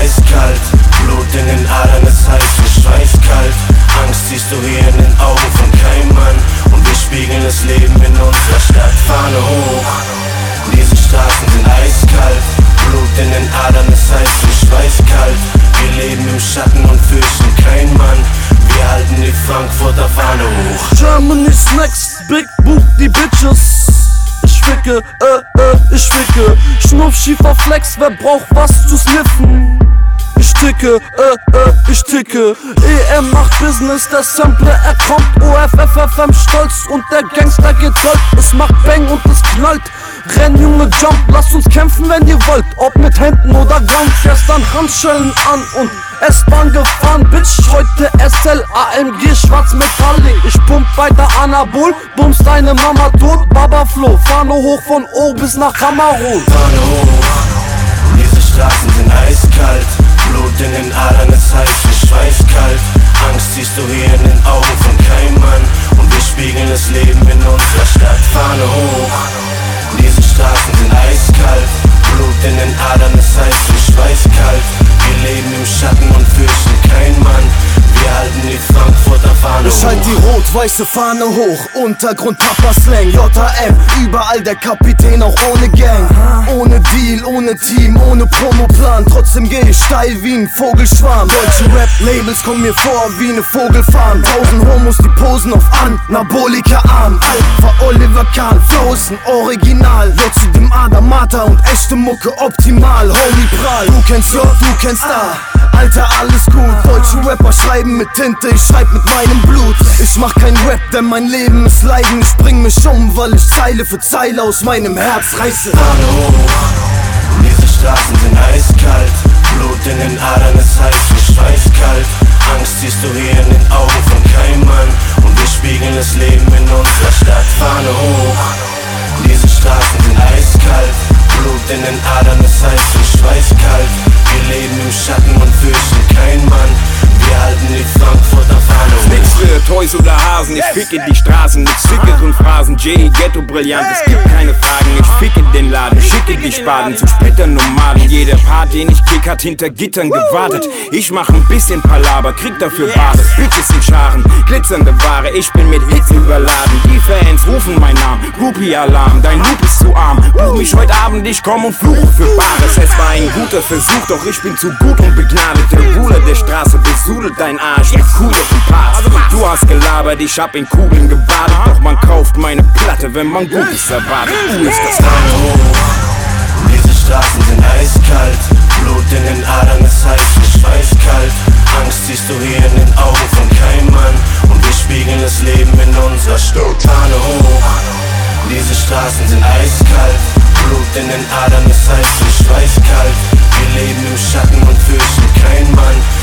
eiskalt. Blut in den Adern, es heißt wie schweißkalt. Angst siehst du hier in den Augen von keinem Mann. Und wir spiegeln das Leben in unserer Stadt. Fahne hoch, diese Straßen sind eiskalt. Blut in den Adern, es heißt wie schweißkalt. Wir leben im Schatten und fürchten keinen Mann. Wir halten die Frankfurter Fahne hoch. Germany's next big book, die Bitches. Ich ficke, ich ficke. Schnuff, schiefer Flex, wer braucht was zu sniffen? Ich ticke, ich ticke. EM macht Business, der Sampler, er kommt. OFFFM stolz und der Gangster geht sold. Es macht Bang und es knallt. Renn, Junge, jump, lasst uns kämpfen, wenn ihr wollt. Ob mit Händen oder Guns, gestern Handschellen an und S-Bahn gefahren, Bitch, heute SL, AMG, Schwarzmetallic. Ich pump weiter Anabol, bums deine Mama tot, Baba Flo, Fahne hoch von O bis nach Kamerun. Fahne hoch, diese Straßen sind eiskalt. Blut in den Adern, es heißt wie schweißkalt. Angst siehst du hier in den Augen von keinem Mann. Und wir spiegeln das Leben in unserer Stadt. Fahne hoch, diese Straßen sind eiskalt. Blut in den Adern, es heißt wie schweißkalt. Wir leben im Schatten und fürchten keinen Mann. Wir halten die Frankfurter Fahne hoch. Ich halt die rot-weiße Fahne hoch, Untergrund Papa-Slang, JM, überall der Kapitän, auch ohne Gang. Ohne Deal, ohne Team, ohne Promoplan, trotzdem geh ich steil wie ein Vogelschwarm. Deutsche Rap-Labels kommen mir vor wie ne Vogelfarm. 1000 Homos, die posen auf Anabolika-Arm. Alpha Oliver Kahn, Flow ist ein Original. J zu dem Adamata und echte Mucke optimal. Homie Prall, du kennst J, du kennst A. Alter, alles gut, deutsche Rapper schreiben mit Tinte, ich schreib mit meinem Blut. Ich mach kein Rap, denn mein Leben ist Leiden. Ich bring mich um, weil ich Zeile für Zeile aus meinem Herz reiße. Fahne hoch, diese Straßen sind eiskalt. Blut in den Adern, es heißt wie schweißkalt. Angst siehst du hier in den Augen von keinem Mann. Und wir spiegeln das Leben in unserer Stadt. Fahne hoch, diese Straßen sind eiskalt. Blut in den Adern, es heißt wie schweißkalt. Wir leben im Schatten und fürchten keinen Mann. Wir halten die Frankfurter Fahne hoch. Nix für Toys oder Hasen, ich ficke die Straßen mit sickeren Phrasen. J, Ghetto brillant, es gibt keine Fragen. Ich ficke den Laden, schicke die Spaden zu Splitternomaden. Jeder Part, den ich kick, hat hinter Gittern gewartet. Ich mach ein bisschen Palaber, krieg dafür Bares. Bitches in Scharen, glitzernde Ware, ich bin mit Hits überladen. Die Fans rufen meinen Namen, Groupie-Alarm, dein Loop ist zu arm. Buch mich heute Abend, ich komm und fluche für Bares. Es war ein guter Versuch, doch ich bin zu gut und begnadet. Der Ruler der Straße besudelt dein Arsch mit cooleren Parts. Du hast gelabert, ich hab in Kugeln gebadet. Doch man kauft meine Platte, wenn man Gutes erwartet. Ist das Fahne hoch, diese Straßen sind eiskalt. Blut in den Adern, es heißt wie schweißkalt. Angst siehst du hier in den Augen von keinem Mann. Und wir spiegeln das Leben in unserer Stadt. Fahne hoch, diese Straßen sind eiskalt. Blut in den Adern, es heißt wie schweißkalt. Wir leben im Schatten und fürchten keinen Mann.